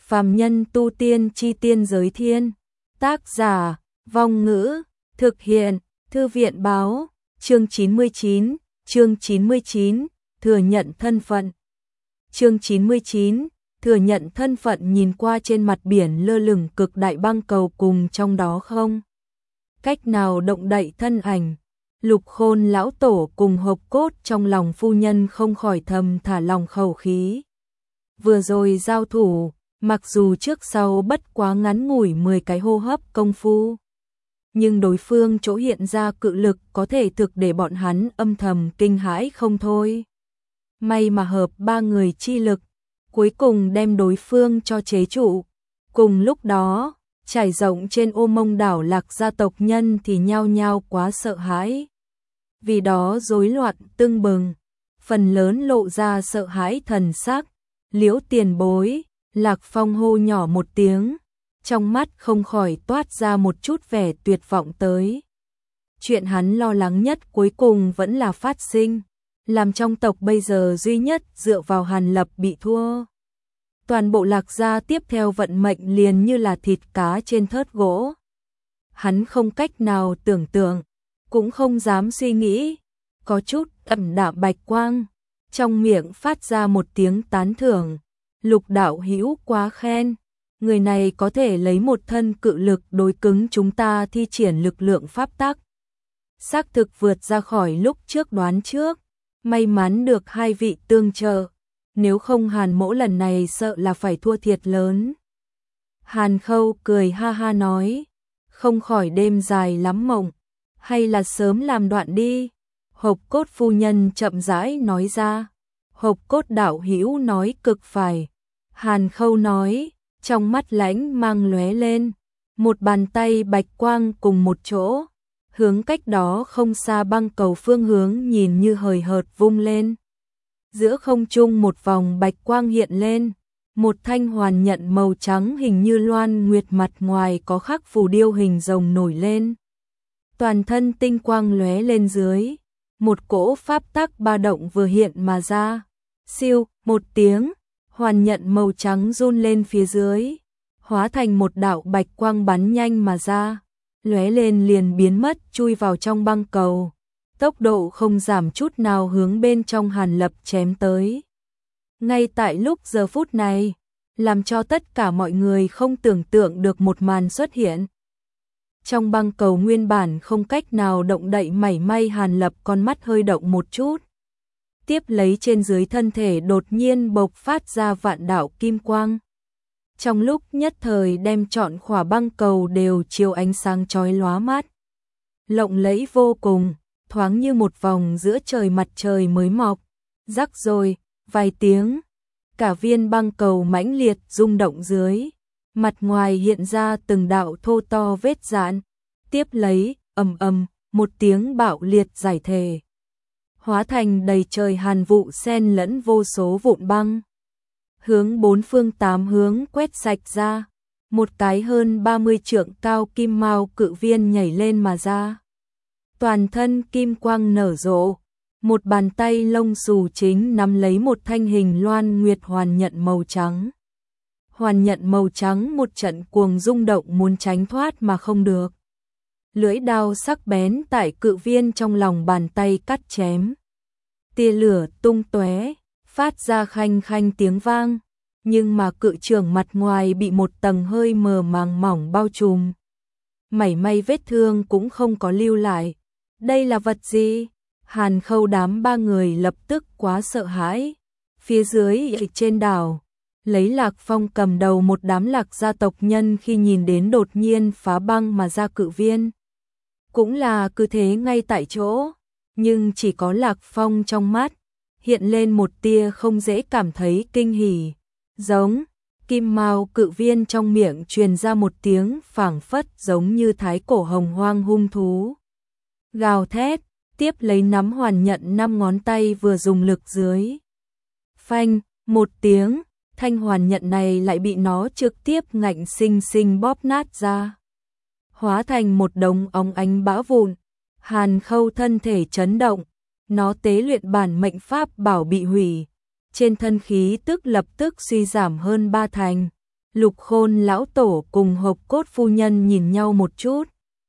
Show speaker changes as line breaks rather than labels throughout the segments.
Phàm nhân tu tiên chi tiên giới thiên. Tác giả, Vong Ngữ, thực hiện, Thư viện báo, chương 99, thừa nhận thân phận. Chương 99, thừa nhận thân phận. Nhìn qua trên mặt biển lơ lửng cực đại băng cầu cùng trong đó không cách nào động đậy thân ảnh. Lục Khôn lão tổ cùng Hộc Cốt trong lòng phu nhân không khỏi thầm thả lòng khẩu khí. Vừa rồi giao thủ, mặc dù trước sau bất quá ngắn ngủi 10 cái hô hấp công phu, nhưng đối phương chỗ hiện ra cự lực có thể thực để bọn hắn âm thầm kinh hãi không thôi. May mà hợp ba người chi lực, cuối cùng đem đối phương cho chế trụ. Cùng lúc đó, trải rộng trên Ô Mông đảo Lạc gia tộc nhân thì nhao nhao quá sợ hãi. Vì đó rối loạn tưng bừng, phần lớn lộ ra sợ hãi thần sắc. Liễu tiền bối, Lạc Phong hô nhỏ một tiếng, trong mắt không khỏi toát ra một chút vẻ tuyệt vọng tới. Chuyện hắn lo lắng nhất cuối cùng vẫn là phát sinh, làm trong tộc bây giờ duy nhất dựa vào Hàn Lập bị thua. Toàn bộ Lạc gia tiếp theo vận mệnh liền như là thịt cá trên thớt gỗ. Hắn không cách nào tưởng tượng, cũng không dám suy nghĩ, có chút ẩm đạm bạch quang, trong miệng phát ra một tiếng tán thưởng. Lục đạo hữu quá khen, người này có thể lấy một thân cự lực đối cứng chúng ta thi triển lực lượng pháp tắc. Xác thực vượt ra khỏi lúc trước đoán trước, may mắn được hai vị tương trợ, nếu không Hàn mỗ lần này sợ là phải thua thiệt lớn. Hàn Khâu cười ha ha nói, không khỏi đêm dài lắm mộng, hay là sớm làm đoạn đi. Hộc Cốt phu nhân chậm rãi nói ra. Hộc Cốt đạo hữu nói cực phải. Hàn Khâu nói, trong mắt lãnh mang lóe lên, một bàn tay bạch quang cùng một chỗ, hướng cách đó không xa băng cầu phương hướng nhìn như hời hợt vung lên. Giữa không trung một vòng bạch quang hiện lên, một thanh hoàn nhận màu trắng hình như loan nguyệt, mặt ngoài có khắc phù điêu hình rồng nổi lên. Toàn thân tinh quang lóe lên dưới, một cỗ pháp tắc ba động vừa hiện mà ra. Siêu, một tiếng, hoàn nhận màu trắng run lên phía dưới, hóa thành một đạo bạch quang bắn nhanh mà ra, lóe lên liền biến mất chui vào trong băng cầu, tốc độ không giảm chút nào hướng bên trong Hàn Lập chém tới. Ngay tại lúc giờ phút này, làm cho tất cả mọi người không tưởng tượng được một màn xuất hiện. Trong băng cầu nguyên bản không cách nào động đậy mảy may, Hàn Lập con mắt hơi động một chút. Tiếp lấy trên dưới thân thể đột nhiên bộc phát ra vạn đạo kim quang. Trong lúc nhất thời đem trọn khỏa băng cầu đều chiếu ánh sáng chói lóa mắt. Lộng lẫy vô cùng, thoáng như một vòng giữa trời mặt trời mới mọc. Rắc rồi, vài tiếng, cả viên băng cầu mãnh liệt rung động dưới. Mặt ngoài hiện ra từng đạo thô to vết rạn. Tiếp lấy, ầm ầm, một tiếng bạo liệt giải thể. Hóa thành đầy trời hàn vụ xen lẫn vô số vụn băng. Hướng bốn phương tám hướng quét sạch ra. Một cái hơn 30 trượng cao kim mao cự viên nhảy lên mà ra. Toàn thân kim quang nở rộ. Một bàn tay lông xù chính nắm lấy một thanh hình loan nguyệt hoàn nhận màu trắng. Hoàn nhận màu trắng một trận cuồng rung động muốn tránh thoát mà không được. Lưỡi đao sắc bén tại cự viên trong lòng bàn tay cắt chém. Tia lửa tung tóe, phát ra khanh khanh tiếng vang, nhưng mà cự trưởng mặt ngoài bị một tầng hơi mờ màng mỏng bao trùm. Mảy may vết thương cũng không có lưu lại. Đây là vật gì? Hàn Khâu đám ba người lập tức quá sợ hãi. Phía dưới trên đảo, lấy Lạc Phong cầm đầu một đám Lạc gia tộc nhân khi nhìn đến đột nhiên phá băng mà ra cự viên. Cũng là cứ thế ngay tại chỗ, nhưng chỉ có Lạc Phong trong mắt hiện lên một tia không dễ cảm thấy kinh hỉ. Giống, kim mao cự viên trong miệng truyền ra một tiếng phảng phất giống như thái cổ hồng hoang hung thú. Gào thét, tiếp lấy nắm hoàn nhận 5 ngón tay vừa dùng lực dưới. Phanh, một tiếng, thanh hoàn nhận này lại bị nó trực tiếp ngạnh sinh sinh bóp nát ra. Hóa thành một đống óng ánh bã vụn. Hàn Khâu thân thể chấn động, nó tế luyện bản mệnh pháp bảo bị hủy. Trên thân khí tức lập tức suy giảm hơn 3 thành. Lục Khôn lão tổ cùng Hộc Cốt phu nhân nhìn nhau một chút,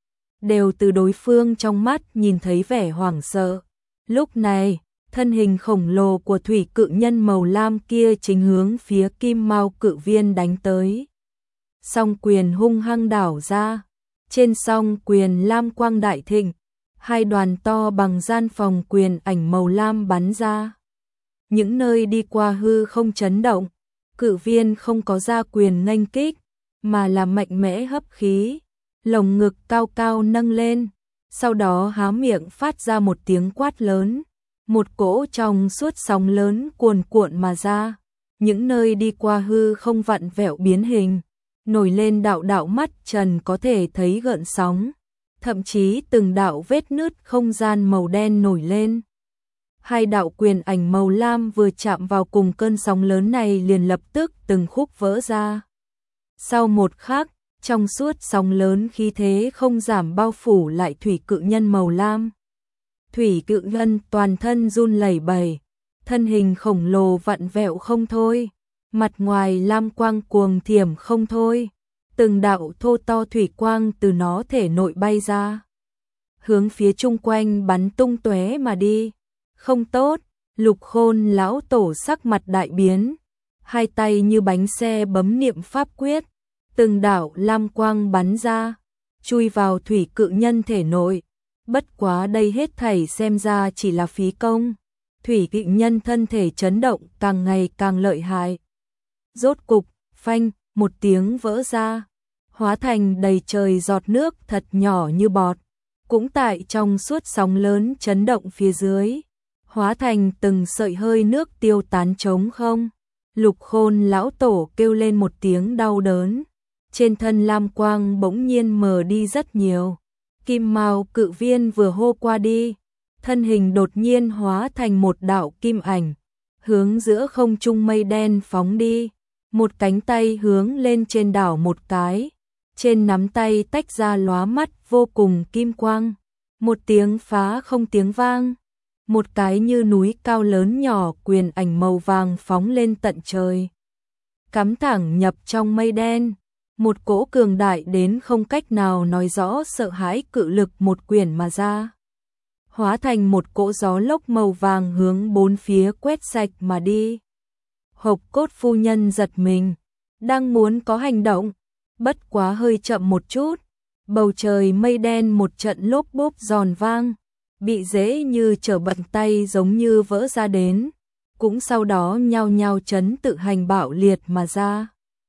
đều từ đối phương trong mắt nhìn thấy vẻ hoảng sợ. Lúc này, thân hình khổng lồ của thủy cự nhân màu lam kia chính hướng phía Kim Mao cự viên đánh tới. Song quyền hung hăng đảo ra, trên song quyền lam quang đại thịnh, hai đoàn to bằng gian phòng quyền ảnh màu lam bắn ra. Những nơi đi qua hư không chấn động, cự viên không có ra quyền nghênh kích, mà là mạnh mẽ hấp khí, lồng ngực cao cao nâng lên, sau đó há miệng phát ra một tiếng quát lớn, một cỗ trong suốt sóng lớn cuồn cuộn mà ra, những nơi đi qua hư không vặn vẹo biến hình, nổi lên đạo đạo mắt trần có thể thấy gợn sóng, thậm chí từng đạo vết nứt không gian màu đen nổi lên. Hai đạo quyền ảnh màu lam vừa chạm vào cùng cơn sóng lớn này liền lập tức từng khúc vỡ ra. Sau một khắc, trong suốt sóng lớn khí thế không giảm bao phủ lại thủy cự nhân màu lam. Thủy cự nhân toàn thân run lẩy bẩy, thân hình khổng lồ vặn vẹo không thôi, mặt ngoài lam quang cuồng thiểm không thôi, từng đạo thô to thủy quang từ nó thể nội bay ra, hướng phía chung quanh bắn tung tóe mà đi. Không tốt, Lục Khôn lão tổ sắc mặt đại biến, hai tay như bánh xe bấm niệm pháp quyết, từng đạo lam quang bắn ra, chui vào thủy cự nhân thể nội. Bất quá đây hết thảy xem ra chỉ là phí công. Thủy cự nhân thân thể chấn động càng ngày càng lợi hại. Rốt cục, phanh, một tiếng vỡ ra, hóa thành đầy trời giọt nước thật nhỏ như bọt, cũng tại trong suốt sóng lớn chấn động phía dưới, hóa thành từng sợi hơi nước tiêu tán trống không. Lục Khôn lão tổ kêu lên một tiếng đau đớn, trên thân lam quang bỗng nhiên mờ đi rất nhiều. Kim Mao cự viên vừa hô qua đi, thân hình đột nhiên hóa thành một đạo kim ảnh, hướng giữa không trung mây đen phóng đi, một cánh tay hướng lên trên đảo một cái, trên nắm tay tách ra lóa mắt vô cùng kim quang, một tiếng phá không tiếng vang, một cái như núi cao lớn nhỏ quyền ảnh màu vàng phóng lên tận trời, cắm thẳng nhập trong mây đen. Một cỗ cường đại đến không cách nào nói rõ sợ hãi cự lực một quyền mà ra, hóa thành một cỗ gió lốc màu vàng hướng bốn phía quét sạch mà đi. Hộc Cốt phu nhân giật mình, đang muốn có hành động, bất quá hơi chậm một chút, bầu trời mây đen một trận lốp bốp giòn vang, bị dễ như trở bàn tay giống như vỡ ra đến, cũng sau đó nhao nhao chấn tự hành bạo liệt mà ra.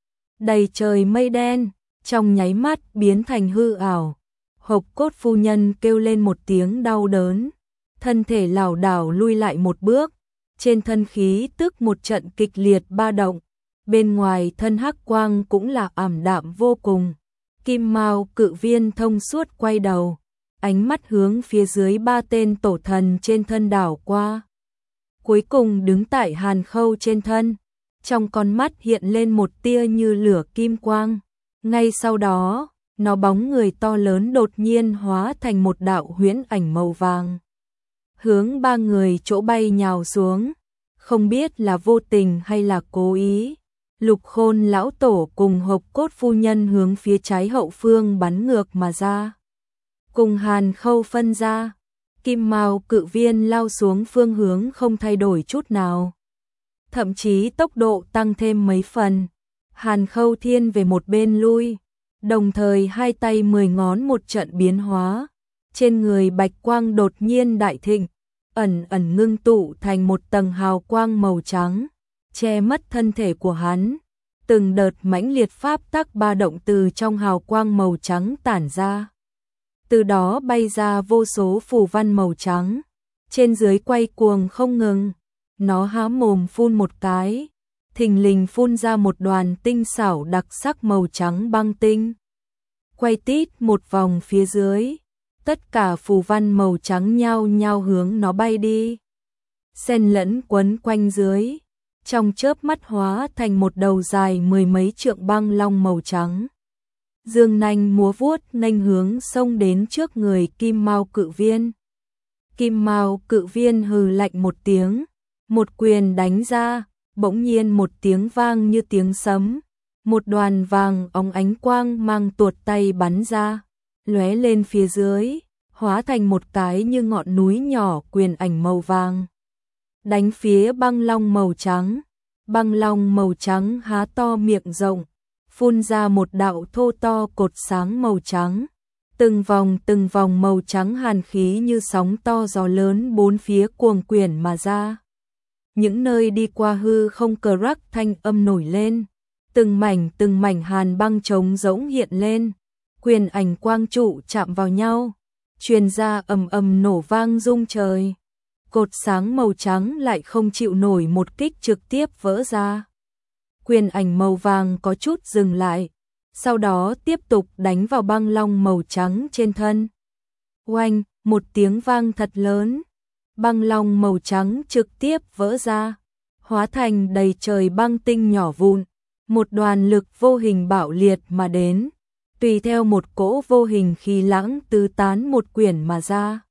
Đầy trời mây đen, trong nháy mắt biến thành hư ảo. Hộc Cốt phu nhân kêu lên một tiếng đau đớn, thân thể lảo đảo lui lại một bước, trên thân khí tức một trận kịch liệt ba động, bên ngoài thân hắc quang cũng là ảm đạm vô cùng. Kim Mao cự viên thông suốt quay đầu, ánh mắt hướng phía dưới ba tên tổ thần trên thân đảo qua. Cuối cùng đứng tại Hàn Khâu trên thân, trong con mắt hiện lên một tia như lửa kim quang. Ngay sau đó, nó bóng người to lớn đột nhiên hóa thành một đạo huyễn ảnh màu vàng, hướng ba người chỗ bay nhào xuống, không biết là vô tình hay là cố ý. Lục Khôn lão tổ cùng Hộc Cốt phu nhân hướng phía trái hậu phương bắn ngược mà ra, cùng Hàn Khâu phân ra. Kim Mao cự viên lao xuống phương hướng không thay đổi chút nào, thậm chí tốc độ tăng thêm mấy phần. Hàn Khâu thiên về một bên lui, đồng thời hai tay 10 ngón một trận biến hóa, trên người bạch quang đột nhiên đại thịnh, ẩn ẩn ngưng tụ thành một tầng hào quang màu trắng, che mất thân thể của hắn. Từng đợt mãnh liệt pháp tắc ba động từ trong hào quang màu trắng tản ra, từ đó bay ra vô số phù văn màu trắng, trên dưới quay cuồng không ngừng. Nó há mồm phun một cái, thình lình phun ra một đoàn tinh xảo đặc sắc màu trắng băng tinh. Quay tít một vòng phía dưới, tất cả phù văn màu trắng nhao nhao hướng nó bay đi, xen lẫn quấn quanh dưới, trong chớp mắt hóa thành một đầu dài 10 mấy trượng băng long màu trắng. Dương nanh múa vuốt nghênh hướng xông đến trước người Kim Mao cự viên. Kim Mao cự viên hừ lạnh một tiếng, một quyền đánh ra, bỗng nhiên một tiếng vang như tiếng sấm, một đoàn vàng óng ánh quang mang tuột tay bắn ra, lóe lên phía dưới, hóa thành một cái như ngọn núi nhỏ quyền ảnh màu vàng. Đánh phía băng long màu trắng, băng long màu trắng há to miệng rộng, phun ra một đạo thô to cột sáng màu trắng. Từng vòng màu trắng hàn khí như sóng to gió lớn bốn phía cuồng quyển mà ra. Những nơi đi qua hư không cờ rắc thanh âm nổi lên, từng mảnh hàn băng trống rỗng hiện lên, quyền ảnh quang trụ chạm vào nhau, truyền ra ầm ầm nổ vang rung trời. Cột sáng màu trắng lại không chịu nổi một kích trực tiếp vỡ ra. Quyền ảnh màu vàng có chút dừng lại, sau đó tiếp tục đánh vào băng long màu trắng trên thân. Oanh, một tiếng vang thật lớn, băng long màu trắng trực tiếp vỡ ra, hóa thành đầy trời băng tinh nhỏ vụn, một đoàn lực vô hình bạo liệt mà đến, tùy theo một cỗ vô hình khí lãng tứ tán một quyển mà ra.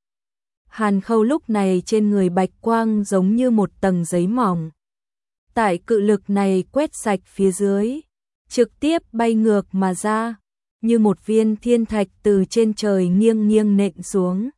Hàn Khâu lúc này trên người bạch quang giống như một tầng giấy mỏng. Tại cự lực này quét sạch phía dưới, trực tiếp bay ngược mà ra, như một viên thiên thạch từ trên trời nghiêng nện xuống,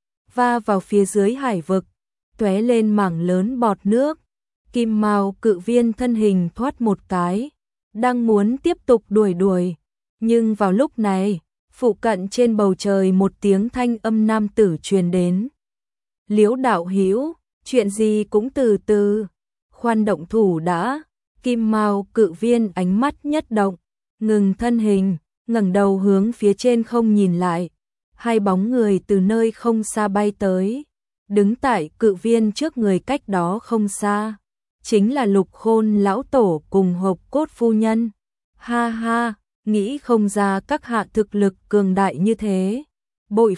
va vào phía dưới hải vực, tóe lên mảng lớn bọt nước. Kim Mao cự viên thân hình thoát một cái, đang muốn tiếp tục đuổi, nhưng vào lúc này, phụ cận trên bầu trời một tiếng thanh âm nam tử truyền đến. Liễu đạo hữu, chuyện gì cũng từ từ, khoan động thủ đã. Kim Mao cự viên ánh mắt nhất động, ngừng thân hình, ngẩng đầu hướng phía trên không nhìn lại. Hai bóng người từ nơi không xa bay tới, đứng tại cự viên trước người cách đó không xa, chính là Lục Khôn lão tổ cùng Hộp Cốt phu nhân. Ha ha, nghĩ không ra các hạ thực lực cường đại như thế. Bội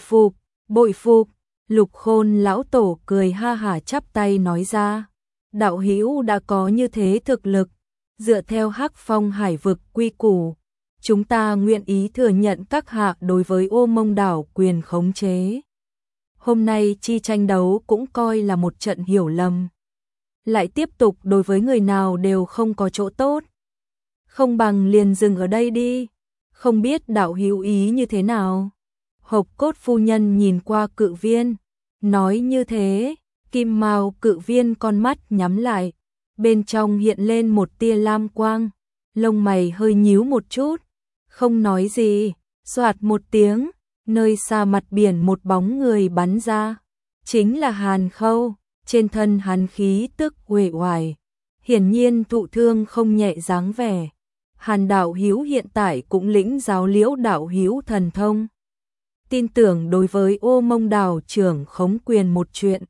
phục. Lục Khôn lão tổ cười ha hả chắp tay nói ra, đạo hữu đã có như thế thực lực, dựa theo Hắc Phong hải vực quy củ, chúng ta nguyện ý thừa nhận các hạ đối với Ô Mông đảo quyền khống chế. Hôm nay chi tranh đấu cũng coi là một trận hiểu lầm, lại tiếp tục đối với người nào đều không có chỗ tốt. Không bằng liền dừng ở đây đi, không biết đạo hữu ý như thế nào. Hộp Cốt phu nhân nhìn qua cự viên, nói như thế. Kim Mao cự viên con mắt nhắm lại, bên trong hiện lên một tia lam quang, lông mày hơi nhíu một chút, không nói gì. Soạt một tiếng, nơi xa mặt biển một bóng người bắn ra, chính là Hàn Khâu. Trên thân hắn khí tức uể oải, hiển nhiên thụ thương không nhẹ dáng vẻ. Hàn đạo hữu hiện tại cũng lĩnh giáo Liễu đạo hữu thần thông, tin tưởng đối với Ô Mông đảo trưởng khống quyền một chuyện,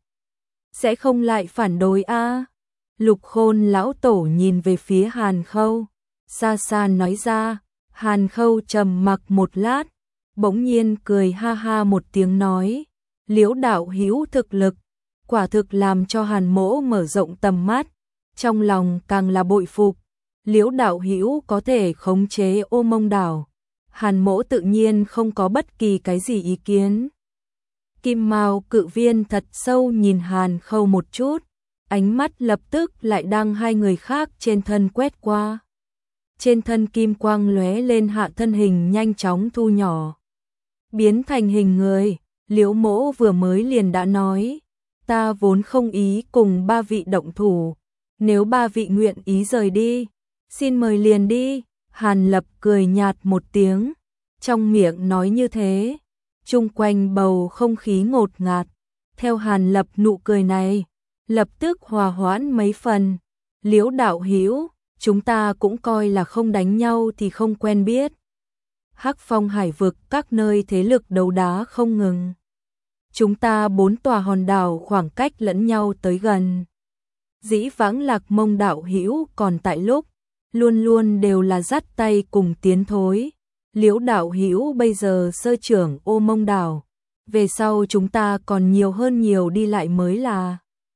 sẽ không lại phản đối a. Lục Khôn lão tổ nhìn về phía Hàn Khâu, xa xa nói ra. Hàn Khâu trầm mặc một lát, bỗng nhiên cười ha ha một tiếng nói, Liễu đạo hữu thực lực, quả thực làm cho Hàn mỗ mở rộng tầm mắt, trong lòng càng là bội phục. Liễu đạo hữu có thể khống chế Ô Mông đảo, Hàn mỗ tự nhiên không có bất kỳ cái gì ý kiến. Kim Mao cự viên thật sâu nhìn Hàn Khâu một chút, ánh mắt lập tức lại đăng hai người khác trên thân quét qua. Trên thân kim quang lóe lên, hạ thân hình nhanh chóng thu nhỏ, biến thành hình người. Liễu mỗ vừa mới liền đã nói, ta vốn không ý cùng ba vị động thủ, nếu ba vị nguyện ý rời đi, xin mời liền đi. Hàn Lập cười nhạt một tiếng, trong miệng nói như thế, chung quanh bầu không khí ngột ngạt. Theo Hàn Lập nụ cười này, lập tức hòa hoãn mấy phần. Liễu đạo hữu, chúng ta cũng coi là không đánh nhau thì không quen biết. Hắc Phong hải vực các nơi thế lực đấu đá không ngừng, chúng ta 4 tòa hòn đảo khoảng cách lẫn nhau tới gần. Dĩ vãng Lạc Mông đạo hữu còn tại lúc, luôn luôn đều là dắt tay cùng tiến thối. Liễu đạo hữu bây giờ sơ trưởng Ô Mông đảo, về sau chúng ta còn nhiều hơn nhiều đi lại mới là.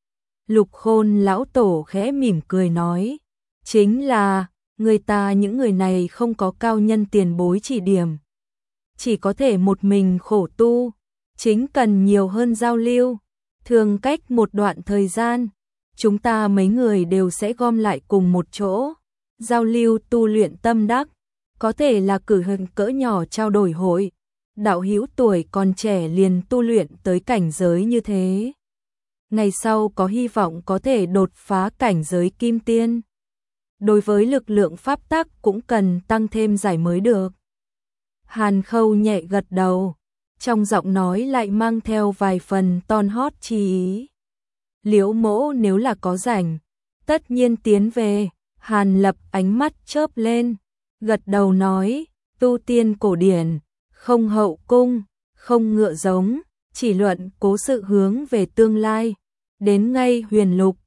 Lục Khôn lão tổ khẽ mỉm cười nói, chính là, người ta những người này không có cao nhân tiền bối chỉ điểm, chỉ có thể một mình khổ tu, chính cần nhiều hơn giao lưu. Thường cách một đoạn thời gian, chúng ta mấy người đều sẽ gom lại cùng một chỗ, giao lưu tu luyện tâm đắc, có thể là cử hành cỡ nhỏ trao đổi hội. Đạo hữu tuổi còn trẻ liền tu luyện tới cảnh giới như thế. Ngày sau có hy vọng có thể đột phá cảnh giới kim tiên. Đối với lực lượng pháp tắc cũng cần tăng thêm giải mới được. Hàn Khâu nhẹ gật đầu, trong giọng nói lại mang theo vài phần ton hót chi ý. Liễu Mỗ nếu là có rảnh, tất nhiên tiến về. Hàn Lập ánh mắt chớp lên, gật đầu nói, tu tiên cổ điển, không hậu cung, không ngựa giống, chỉ luận cố sự hướng về tương lai, đến ngay huyền lục,